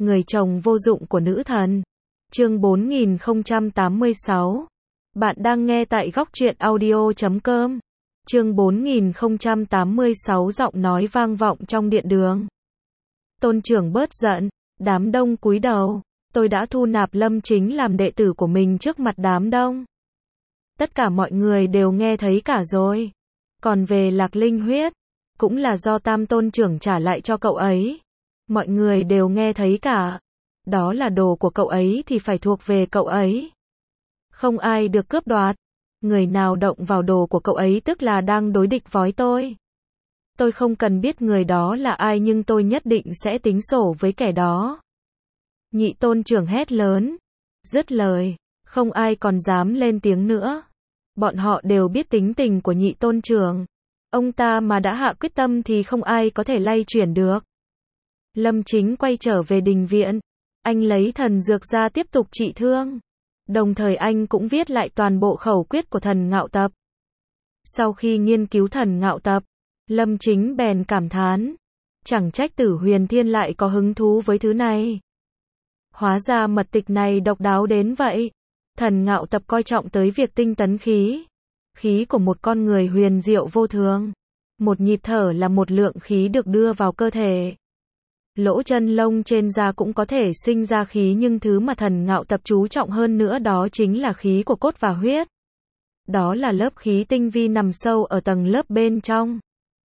Người chồng vô dụng của nữ thần. Chương 4086. Bạn đang nghe tại góc truyện audio.com. Chương 4086 giọng nói vang vọng trong điện đường. Tôn trưởng bớt giận, đám đông cúi đầu. Tôi đã thu nạp Lâm Chính làm đệ tử của mình trước mặt đám đông. Tất cả mọi người đều nghe thấy cả rồi. Còn về Lạc Linh huyết, cũng là do Tam tôn trưởng trả lại cho cậu ấy. Mọi người đều nghe thấy cả. Đó là đồ của cậu ấy thì phải thuộc về cậu ấy. Không ai được cướp đoạt. Người nào động vào đồ của cậu ấy tức là đang đối địch với tôi. Tôi không cần biết người đó là ai nhưng tôi nhất định sẽ tính sổ với kẻ đó. Nhị tôn trưởng hét lớn. Dứt lời, không ai còn dám lên tiếng nữa. Bọn họ đều biết tính tình của nhị tôn trưởng. Ông ta mà đã hạ quyết tâm thì không ai có thể lay chuyển được. Lâm Chính quay trở về đình viện. Anh lấy thần dược ra tiếp tục trị thương. Đồng thời anh cũng viết lại toàn bộ khẩu quyết của thần ngạo tập. Sau khi nghiên cứu thần ngạo tập, Lâm Chính bèn cảm thán. Chẳng trách Tử Huyền Thiên lại có hứng thú với thứ này. Hóa ra mật tịch này độc đáo đến vậy. Thần ngạo tập coi trọng tới việc tinh tấn khí. Khí của một con người huyền diệu vô thường. Một nhịp thở là một lượng khí được đưa vào cơ thể. Lỗ chân lông trên da cũng có thể sinh ra khí nhưng thứ mà thần ngạo tập chú trọng hơn nữa đó chính là khí của cốt và huyết. Đó là lớp khí tinh vi nằm sâu ở tầng lớp bên trong.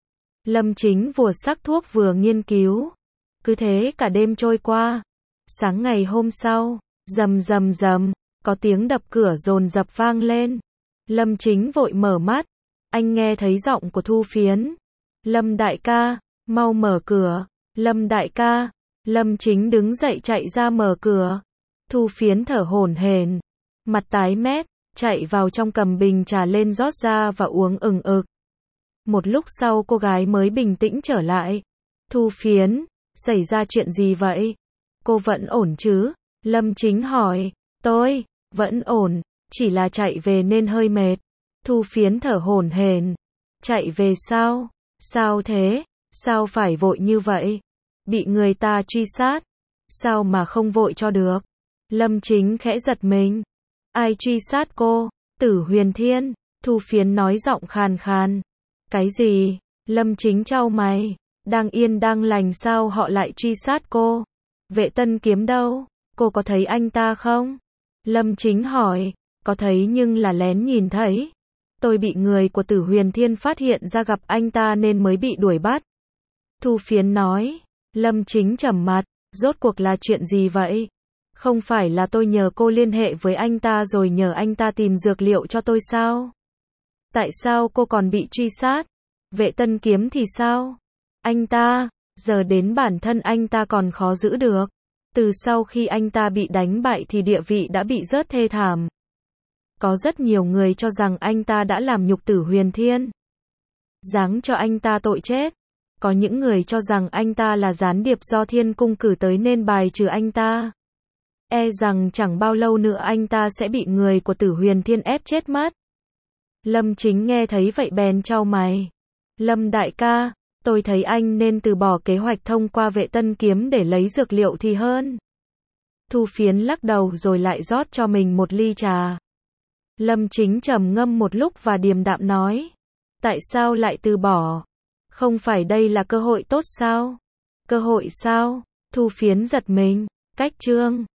Lâm Chính vừa sắc thuốc vừa nghiên cứu. Cứ thế cả đêm trôi qua. Sáng ngày hôm sau, rầm rầm rầm, có tiếng đập cửa dồn dập vang lên. Lâm Chính vội mở mắt. Anh nghe thấy giọng của Thu Phiến. Lâm đại ca, mau mở cửa. Lâm đại ca. Lâm Chính đứng dậy chạy ra mở cửa. Thu Phiến thở hổn hển, mặt tái mét, chạy vào trong cầm bình trà lên rót ra và uống ừng ực. Một lúc sau cô gái mới bình tĩnh trở lại. Thu Phiến, xảy ra chuyện gì vậy? Cô vẫn ổn chứ? Lâm Chính hỏi. Tôi vẫn ổn, chỉ là chạy về nên hơi mệt. Thu Phiến thở hổn hển. Chạy về sao? Sao thế? Sao phải vội như vậy? Bị người ta truy sát. Sao mà không vội cho được? Lâm Chính khẽ giật mình. Ai truy sát cô? Tử Huyền Thiên. Thu Phiến nói giọng khàn khàn. Cái gì? Lâm Chính chau mày. Đang yên đang lành sao họ lại truy sát cô? Vệ Tân Kiếm đâu? Cô có thấy anh ta không? Lâm Chính hỏi. Có thấy nhưng là lén nhìn thấy. Tôi bị người của Tử Huyền Thiên phát hiện ra gặp anh ta nên mới bị đuổi bắt. Thu Phiến nói. Lâm Chính trầm mặt. Rốt cuộc là chuyện gì vậy? Không phải là tôi nhờ cô liên hệ với anh ta rồi nhờ anh ta tìm dược liệu cho tôi sao? Tại sao cô còn bị truy sát? Vệ Tân Kiếm thì sao? Anh ta, giờ đến bản thân anh ta còn khó giữ được. Từ sau khi anh ta bị đánh bại thì địa vị đã bị rớt thê thảm. Có rất nhiều người cho rằng anh ta đã làm nhục Tử Huyền Thiên, giáng cho anh ta tội chết. Có những người cho rằng anh ta là gián điệp do Thiên Cung cử tới nên bài trừ anh ta. E rằng chẳng bao lâu nữa anh ta sẽ bị người của Tử Huyền Thiên ép chết mất. Lâm Chính nghe thấy vậy bèn chau mày. Lâm đại ca, tôi thấy anh nên từ bỏ kế hoạch thông qua Vệ Tân Kiếm để lấy dược liệu thì hơn. Thu Phiến lắc đầu rồi lại rót cho mình một ly trà. Lâm Chính trầm ngâm một lúc và điềm đạm nói. Tại sao lại từ bỏ? Không phải đây là cơ hội tốt sao? Cơ hội sao? Thu Phiến giật mình. Cách chương